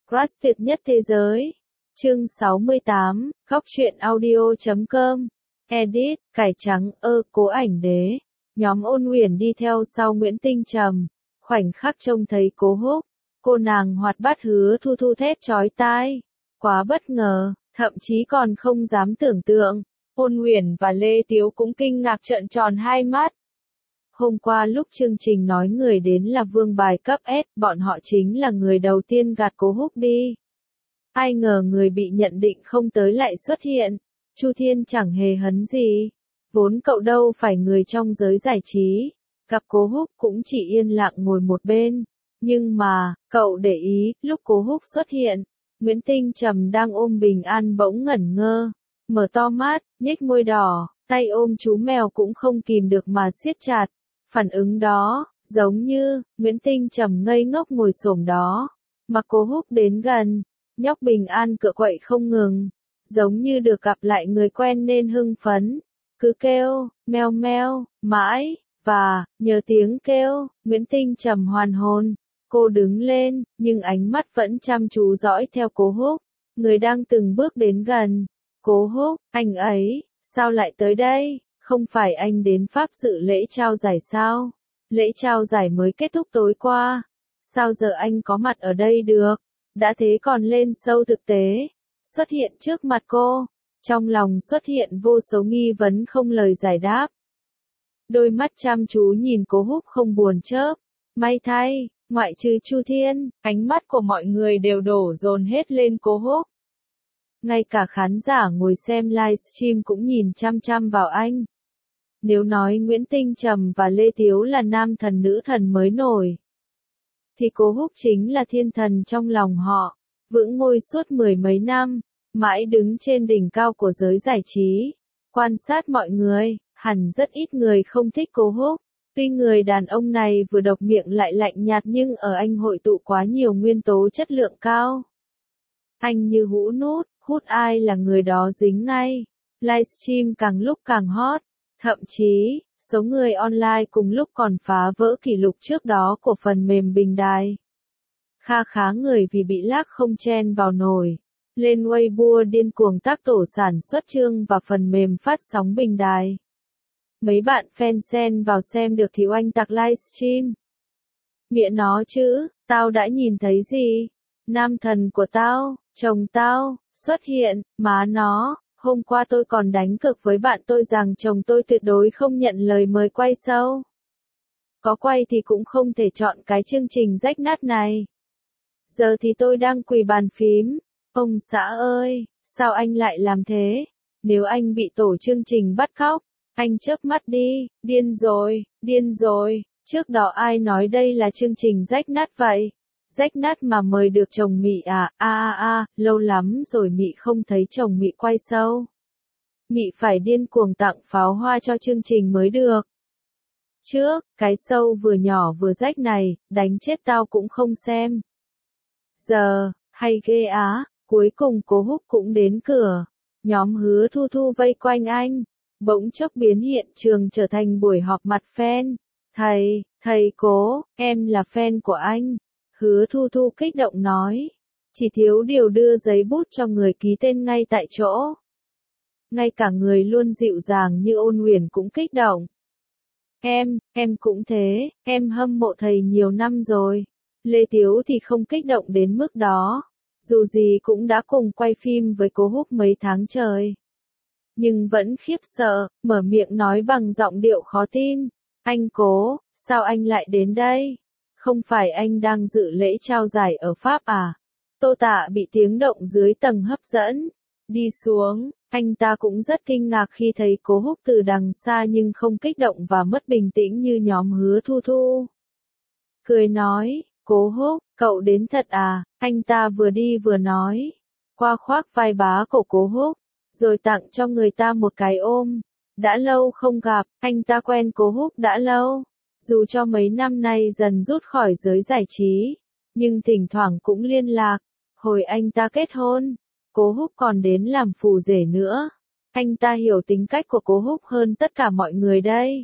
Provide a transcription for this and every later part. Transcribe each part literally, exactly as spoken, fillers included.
Crush tuyệt nhất thế giới. Chương sáu mươi tám, Góc truyện audio chấm com. Edit, cải trắng, ơ, Cố Ảnh Đế. Nhóm Ôn Uyển đi theo sau Nguyễn Tinh Trầm. Khoảnh khắc trông thấy Cố Húc, cô nàng hoạt bát Hứa Thu Thu thét chói tai. Quá bất ngờ, thậm chí còn không dám tưởng tượng. Ôn Uyển và Lê Tiếu cũng kinh ngạc trợn tròn hai mắt. Hôm qua lúc chương trình nói người đến là vương bài cấp S, bọn họ chính là người đầu tiên gạt Cố Húc đi. Ai ngờ người bị nhận định không tới lại xuất hiện. Chu Thiên chẳng hề hấn gì. Vốn cậu đâu phải người trong giới giải trí. Gặp Cố Húc cũng chỉ yên lặng ngồi một bên. Nhưng mà, cậu để ý, lúc Cố Húc xuất hiện, Nguyễn Tinh Trầm đang ôm Bình An bỗng ngẩn ngơ. Mở to mắt, nhếch môi đỏ, tay ôm chú mèo cũng không kìm được mà siết chặt. Phản ứng đó, giống như, Nguyễn Tinh Trầm ngây ngốc ngồi xổm đó. Mà Cố Húc đến gần, nhóc Bình An cựa quậy không ngừng. Giống như được gặp lại người quen nên hưng phấn. Cứ kêu, meo meo, mãi, và, nhờ tiếng kêu, Nguyễn Tinh Trầm hoàn hồn. Cô đứng lên, nhưng ánh mắt vẫn chăm chú dõi theo Cố Húc. Người đang từng bước đến gần. Cố Húc, anh ấy, sao lại tới đây? Không phải anh đến Pháp dự lễ trao giải sao? Lễ trao giải mới kết thúc tối qua. Sao giờ anh có mặt ở đây được? Đã thế còn lên show thực tế. Xuất hiện trước mặt cô. Trong lòng xuất hiện vô số nghi vấn không lời giải đáp. Đôi mắt chăm chú nhìn Cố Húc không buồn chớp. May thay, ngoại trừ Chu Thiên, ánh mắt của mọi người đều đổ dồn hết lên Cố Húc. Ngay cả khán giả ngồi xem livestream cũng nhìn chăm chăm vào anh. Nếu nói Nguyễn Tinh Trầm và Lê Tiếu là nam thần nữ thần mới nổi, thì Cố Húc chính là thiên thần trong lòng họ, vững ngôi suốt mười mấy năm, mãi đứng trên đỉnh cao của giới giải trí. Quan sát mọi người, hẳn rất ít người không thích Cố Húc. Tuy người đàn ông này vừa độc miệng lại lạnh nhạt nhưng ở anh hội tụ quá nhiều nguyên tố chất lượng cao. Anh như hũ nút, hút ai là người đó dính ngay. Livestream càng lúc càng hot. Thậm chí, số người online cùng lúc còn phá vỡ kỷ lục trước đó của phần mềm bình đài. Kha khá người vì bị lag không chen vào nổi. Lên Weibo điên cuồng tác tổ sản xuất chương và phần mềm phát sóng bình đài. Mấy bạn fan xen vào xem được thì oanh tạc livestream. Mẹ nó chứ, tao đã nhìn thấy gì? Nam thần của tao, chồng tao, xuất hiện, má nó. Hôm qua tôi còn đánh cược với bạn tôi rằng chồng tôi tuyệt đối không nhận lời mời quay show. Có quay thì cũng không thể chọn cái chương trình rách nát này. Giờ thì tôi đang quỳ bàn phím. Ông xã ơi, sao anh lại làm thế? Nếu anh bị tổ chương trình bắt cóc, anh chớp mắt đi, điên rồi, điên rồi. Trước đó ai nói đây là chương trình rách nát vậy? Rách nát mà mời được chồng Mị à, a a a, lâu lắm rồi Mị không thấy chồng Mị quay show. Mị phải điên cuồng tặng pháo hoa cho chương trình mới được. Trước, cái show vừa nhỏ vừa rách này, đánh chết tao cũng không xem. Giờ, hay ghê á, cuối cùng Cố Húc cũng đến cửa. Nhóm Hứa Thu Thu vây quanh anh, bỗng chốc biến hiện trường trở thành buổi họp mặt fan. Thầy, thầy Cố, em là fan của anh. Hứa Thu Thu kích động nói. Chỉ thiếu điều đưa giấy bút cho người ký tên ngay tại chỗ. Ngay cả người luôn dịu dàng như Ôn Uyển cũng kích động. Em, em cũng thế, em hâm mộ thầy nhiều năm rồi. Lê Tiếu thì không kích động đến mức đó. Dù gì cũng đã cùng quay phim với Cố Húc mấy tháng trời. Nhưng vẫn khiếp sợ, mở miệng nói bằng giọng điệu khó tin. Anh Cố, sao anh lại đến đây? Không phải anh đang dự lễ trao giải ở Pháp à? Tô Tạ bị tiếng động dưới tầng hấp dẫn. Đi xuống, anh ta cũng rất kinh ngạc khi thấy Cố Húc từ đằng xa nhưng không kích động và mất bình tĩnh như nhóm Hứa Thu Thu. Cười nói, Cố Húc, cậu đến thật à? Anh ta vừa đi vừa nói. Qua khoác vai bá cổ Cố Húc, rồi tặng cho người ta một cái ôm. Đã lâu không gặp, anh ta quen Cố Húc đã lâu. Dù cho mấy năm nay dần rút khỏi giới giải trí, nhưng thỉnh thoảng cũng liên lạc. Hồi anh ta kết hôn, Cố Húc còn đến làm phù rể nữa. Anh ta hiểu tính cách của Cố Húc hơn tất cả mọi người đây.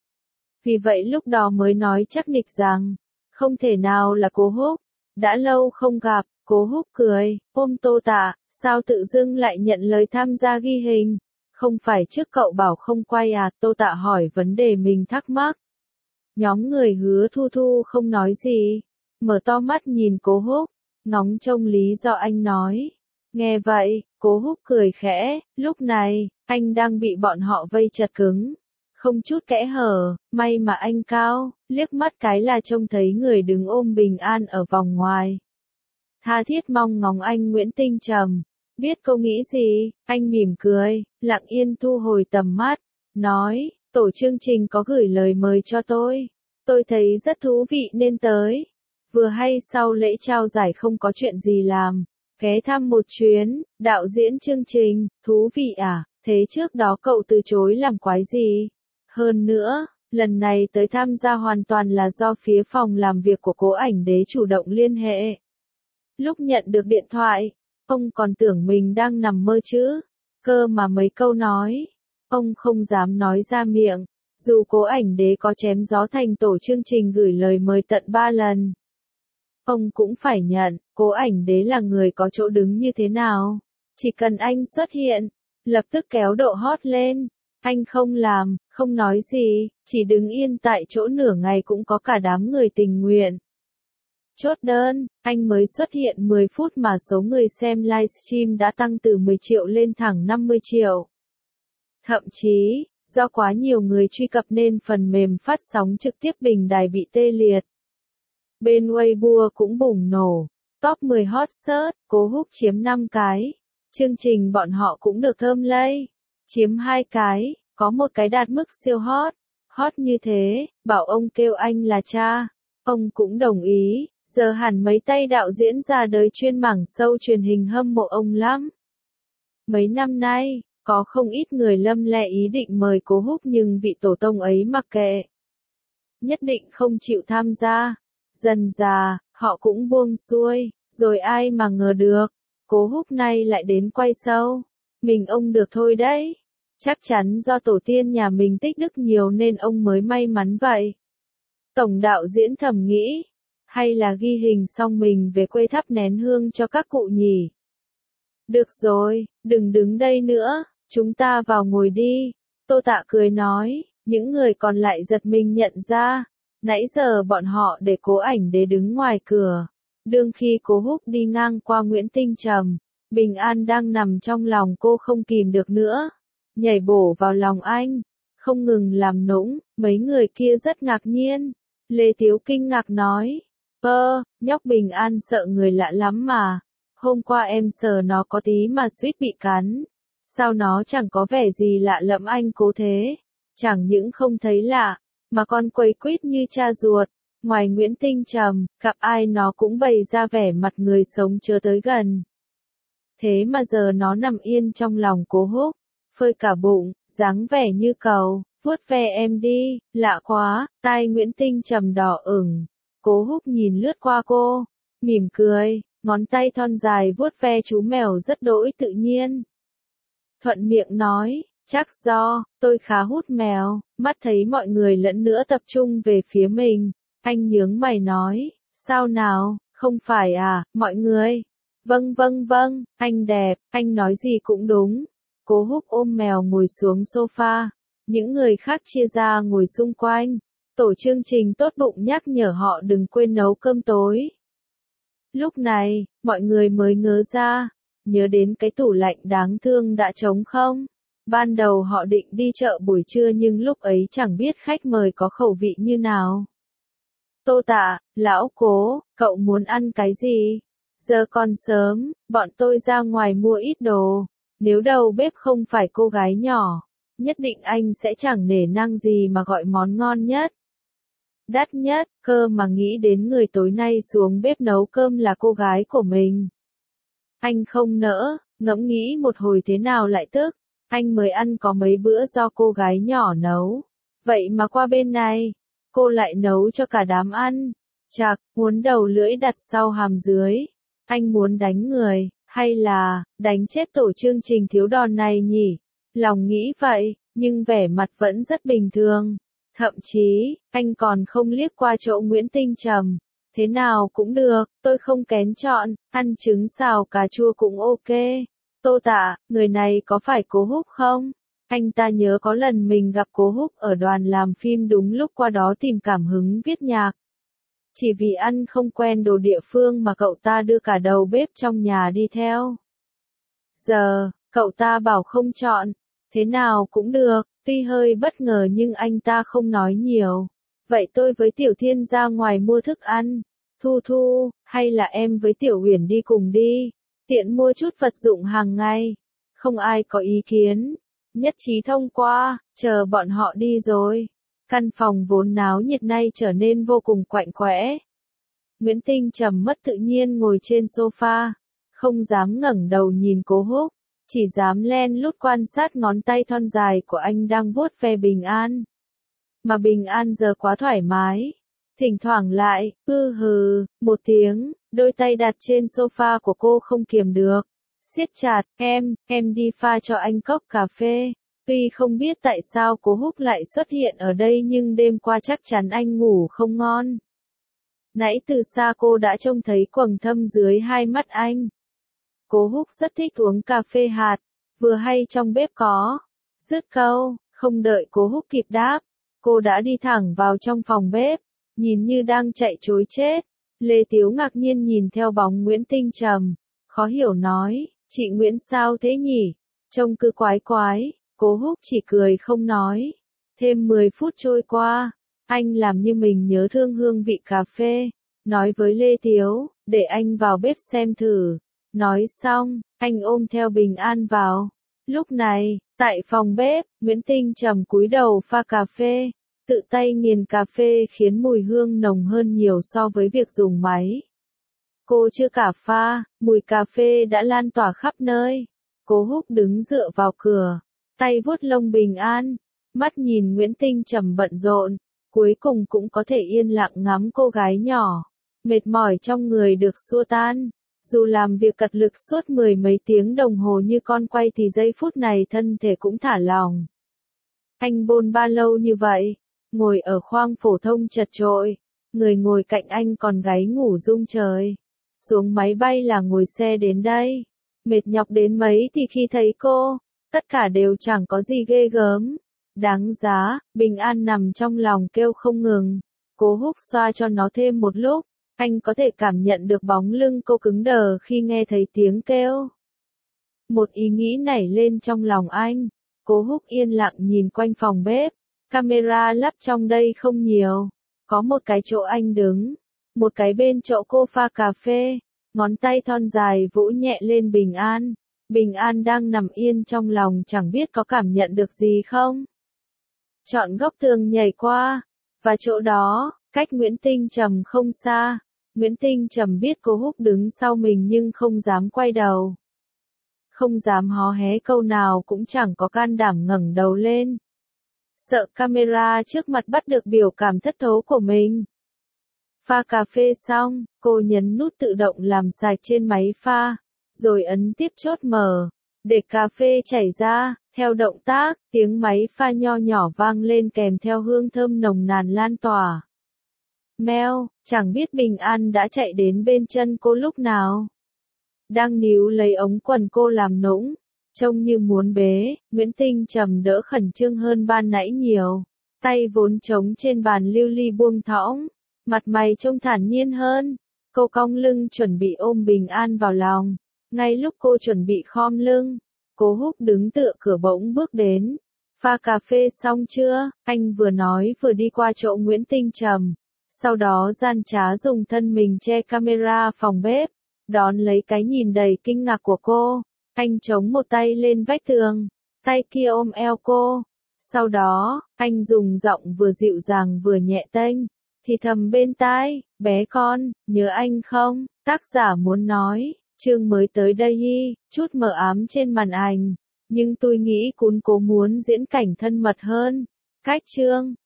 Vì vậy lúc đó mới nói chắc nịch rằng, không thể nào là Cố Húc. Đã lâu không gặp, Cố Húc cười, ôm Tô Tạ, sao tự dưng lại nhận lời tham gia ghi hình? Không phải trước cậu bảo không quay à? Tô Tạ hỏi vấn đề mình thắc mắc. Nhóm người Hứa Thu Thu không nói gì, mở to mắt nhìn Cố Húc, ngóng trông lý do anh nói. Nghe vậy, Cố Húc cười khẽ, lúc này, anh đang bị bọn họ vây chật cứng. Không chút kẽ hở, may mà anh cao, liếc mắt cái là trông thấy người đứng ôm Bình An ở vòng ngoài. Tha thiết mong ngóng anh Nguyễn Tinh Trầm. Biết cô nghĩ gì, anh mỉm cười, lặng yên thu hồi tầm mắt, nói, tổ chương trình có gửi lời mời cho tôi. Tôi thấy rất thú vị nên tới. Vừa hay sau lễ trao giải không có chuyện gì làm, ghé thăm một chuyến, đạo diễn chương trình, thú vị à, thế trước đó cậu từ chối làm quái gì? Hơn nữa, lần này tới tham gia hoàn toàn là do phía phòng làm việc của Cố Ảnh Đế chủ động liên hệ. Lúc nhận được điện thoại, ông còn tưởng mình đang nằm mơ chứ, cơ mà mấy câu nói, ông không dám nói ra miệng, dù Cố Ảnh Đế có chém gió thành tổ chương trình gửi lời mời tận ba lần. Ông cũng phải nhận, Cố Ảnh Đế là người có chỗ đứng như thế nào, chỉ cần anh xuất hiện, lập tức kéo độ hot lên. Anh không làm, không nói gì, chỉ đứng yên tại chỗ nửa ngày cũng có cả đám người tình nguyện. Chốt đơn, anh mới xuất hiện mười phút mà số người xem livestream đã tăng từ mười triệu lên thẳng năm mươi triệu. Thậm chí, do quá nhiều người truy cập nên phần mềm phát sóng trực tiếp bình đài bị tê liệt. Bên Weibo cũng bùng nổ, top mười hot search, Cố Húc chiếm năm cái. Chương trình bọn họ cũng được thơm lây, chiếm hai cái, có một cái đạt mức siêu hot. Hot như thế, bảo ông kêu anh là cha. Ông cũng đồng ý, giờ hẳn mấy tay đạo diễn ra đời chuyên mảng show truyền hình hâm mộ ông lắm. Mấy năm nay, có không ít người lâm le ý định mời Cố Húc nhưng vị tổ tông ấy mặc kệ. Nhất định không chịu tham gia. Dần dà, họ cũng buông xuôi, rồi ai mà ngờ được. Cố Húc nay lại đến quay show. Mình ông được thôi đấy. Chắc chắn do tổ tiên nhà mình tích đức nhiều nên ông mới may mắn vậy. Tổng đạo diễn thầm nghĩ. Hay là ghi hình xong mình về quê thắp nén hương cho các cụ nhỉ? Được rồi, đừng đứng đây nữa, chúng ta vào ngồi đi. Tô Tạ cười nói, những người còn lại giật mình nhận ra. Nãy giờ bọn họ để Cố Ảnh Đế đứng ngoài cửa. Đương khi Cố Húc đi ngang qua Nguyễn Tinh Trầm, Bình An đang nằm trong lòng cô không kìm được nữa. Nhảy bổ vào lòng anh, không ngừng làm nũng, mấy người kia rất ngạc nhiên. Lê Tiếu kinh ngạc nói, ơ, nhóc Bình An sợ người lạ lắm mà. Hôm qua em sờ nó có tí mà suýt bị cắn. Sao nó chẳng có vẻ gì lạ lẫm anh Cố thế? Chẳng những không thấy lạ, mà còn quấy quýt như cha ruột. Ngoài Nguyễn Tinh Trầm, gặp ai nó cũng bày ra vẻ mặt người sống chớ tới gần. Thế mà giờ nó nằm yên trong lòng Cố Húc, phơi cả bụng, dáng vẻ như cầu, vuốt ve em đi, lạ quá, tai Nguyễn Tinh Trầm đỏ ửng. Cố Húc nhìn lướt qua cô, mỉm cười, ngón tay thon dài vuốt ve chú mèo rất đỗi tự nhiên. Thuận miệng nói, chắc do, tôi khá hút mèo, mắt thấy mọi người lẫn nữa tập trung về phía mình. Anh nhướng mày nói, sao nào, không phải à, mọi người. Vâng vâng vâng, anh đẹp, anh nói gì cũng đúng. Cố Húc ôm mèo ngồi xuống sofa. Những người khác chia ra ngồi xung quanh. Tổ chương trình tốt bụng nhắc nhở họ đừng quên nấu cơm tối. Lúc này, mọi người mới ngớ ra. Nhớ đến cái tủ lạnh đáng thương đã trống không? Ban đầu họ định đi chợ buổi trưa nhưng lúc ấy chẳng biết khách mời có khẩu vị như nào. Tô Tạ, lão Cố, cậu muốn ăn cái gì? Giờ còn sớm, bọn tôi ra ngoài mua ít đồ. Nếu đầu bếp không phải cô gái nhỏ, nhất định anh sẽ chẳng nể nang gì mà gọi món ngon nhất, đắt nhất, cơ mà nghĩ đến người tối nay xuống bếp nấu cơm là cô gái của mình. Anh không nỡ, ngẫm nghĩ một hồi thế nào lại tức, anh mới ăn có mấy bữa do cô gái nhỏ nấu. Vậy mà qua bên này, cô lại nấu cho cả đám ăn. Chạc, muốn đầu lưỡi đặt sau hàm dưới. Anh muốn đánh người, hay là, đánh chết tổ chương trình thiếu đòn này nhỉ? Lòng nghĩ vậy, nhưng vẻ mặt vẫn rất bình thường. Thậm chí, anh còn không liếc qua chỗ Nguyễn Tinh Trầm. Thế nào cũng được, tôi không kén chọn, ăn trứng xào cà chua cũng ok. Tô Tạ, người này có phải Cố Húc không? Anh ta nhớ có lần mình gặp Cố Húc ở đoàn làm phim đúng lúc qua đó tìm cảm hứng viết nhạc. Chỉ vì ăn không quen đồ địa phương mà cậu ta đưa cả đầu bếp trong nhà đi theo. Giờ, cậu ta bảo không chọn, thế nào cũng được, tuy hơi bất ngờ nhưng anh ta không nói nhiều. Vậy tôi với Tiểu Thiên ra ngoài mua thức ăn. Thu Thu, hay là em với Tiểu Uyển đi cùng đi, tiện mua chút vật dụng hàng ngày. Không ai có ý kiến, nhất trí thông qua, chờ bọn họ đi rồi. Căn phòng vốn náo nhiệt nay trở nên vô cùng quạnh quẽ. Nguyễn Tinh Trầm mất tự nhiên ngồi trên sofa, không dám ngẩng đầu nhìn Cố Húc, chỉ dám len lút quan sát ngón tay thon dài của anh đang vuốt ve Bình An. Mà Bình An giờ quá thoải mái, thỉnh thoảng lại, ư hừ, một tiếng, đôi tay đặt trên sofa của cô không kiềm được, siết chặt, em, em đi pha cho anh cốc cà phê. Tuy không biết tại sao Cố Húc lại xuất hiện ở đây nhưng đêm qua chắc chắn anh ngủ không ngon. Nãy từ xa cô đã trông thấy quầng thâm dưới hai mắt anh. Cố Húc rất thích uống cà phê hạt, vừa hay trong bếp có. Dứt câu, không đợi Cố Húc kịp đáp, cô đã đi thẳng vào trong phòng bếp, nhìn như đang chạy trối chết. Lê Tiếu ngạc nhiên nhìn theo bóng Nguyễn Tinh Trầm, khó hiểu nói, chị Nguyễn sao thế nhỉ, trông cứ quái quái. Cố Húc chỉ cười không nói. Thêm mười phút trôi qua, anh làm như mình nhớ thương hương vị cà phê, nói với Lê Tiếu, để anh vào bếp xem thử. Nói xong, anh ôm theo Bình An vào. Lúc này, tại phòng bếp, Nguyễn Tinh Trầm cúi đầu pha cà phê, tự tay nghiền cà phê khiến mùi hương nồng hơn nhiều so với việc dùng máy. Cô chưa cả pha, mùi cà phê đã lan tỏa khắp nơi. Cố Húc đứng dựa vào cửa, tay vuốt lông Bình An, mắt nhìn Nguyễn Tinh Trầm bận rộn, cuối cùng cũng có thể yên lặng ngắm cô gái nhỏ, mệt mỏi trong người được xua tan. Dù làm việc cật lực suốt mười mấy tiếng đồng hồ như con quay thì giây phút này thân thể cũng thả lỏng. Anh bôn ba lâu như vậy, ngồi ở khoang phổ thông chật chội, người ngồi cạnh anh còn gáy ngủ rung trời. Xuống máy bay là ngồi xe đến đây, mệt nhọc đến mấy thì khi thấy cô, tất cả đều chẳng có gì ghê gớm. Đáng giá, Bình An nằm trong lòng kêu không ngừng. Cố Húc xoa cho nó thêm một lúc, anh có thể cảm nhận được bóng lưng cô cứng đờ khi nghe thấy tiếng kêu. Một ý nghĩ nảy lên trong lòng anh. Cố Húc yên lặng nhìn quanh phòng bếp, camera lắp trong đây không nhiều. Có một cái chỗ anh đứng, một cái bên chỗ cô pha cà phê, ngón tay thon dài vỗ nhẹ lên Bình An. Bình An đang nằm yên trong lòng chẳng biết có cảm nhận được gì không. Chọn góc tường nhảy qua, và chỗ đó, cách Nguyễn Tinh Trầm không xa. Nguyễn Tinh Trầm biết Cố Húc đứng sau mình nhưng không dám quay đầu. Không dám hó hé câu nào cũng chẳng có can đảm ngẩng đầu lên. Sợ camera trước mặt bắt được biểu cảm thất thố của mình. Pha cà phê xong, cô nhấn nút tự động làm sạch trên máy pha, rồi ấn tiếp chốt mở, để cà phê chảy ra. Theo động tác, tiếng máy pha nho nhỏ vang lên kèm theo hương thơm nồng nàn lan tỏa. Meo, chẳng biết Bình An đã chạy đến bên chân cô lúc nào. Đang níu lấy ống quần cô làm nũng, trông như muốn bế. Nguyễn Tinh Trầm đỡ khẩn trương hơn ban nãy nhiều. Tay vốn trống trên bàn lưu ly buông thõng, mặt mày trông thản nhiên hơn. Cô cong lưng chuẩn bị ôm Bình An vào lòng. Ngay lúc cô chuẩn bị khom lưng, Cố Húc đứng tựa cửa bỗng bước đến. Pha cà phê xong chưa? Anh vừa nói vừa đi qua chỗ Nguyễn Tinh Trầm. Sau đó gian trá dùng thân mình che camera phòng bếp, đón lấy cái nhìn đầy kinh ngạc của cô. Anh chống một tay lên vách tường, tay kia ôm eo cô. Sau đó, anh dùng giọng vừa dịu dàng vừa nhẹ tênh, thì thầm bên tai, bé con, nhớ anh không? Tác giả muốn nói, chương mới tới đây y, chút mờ ám trên màn ảnh. Nhưng tôi nghĩ Cún Cố muốn diễn cảnh thân mật hơn. Cách chương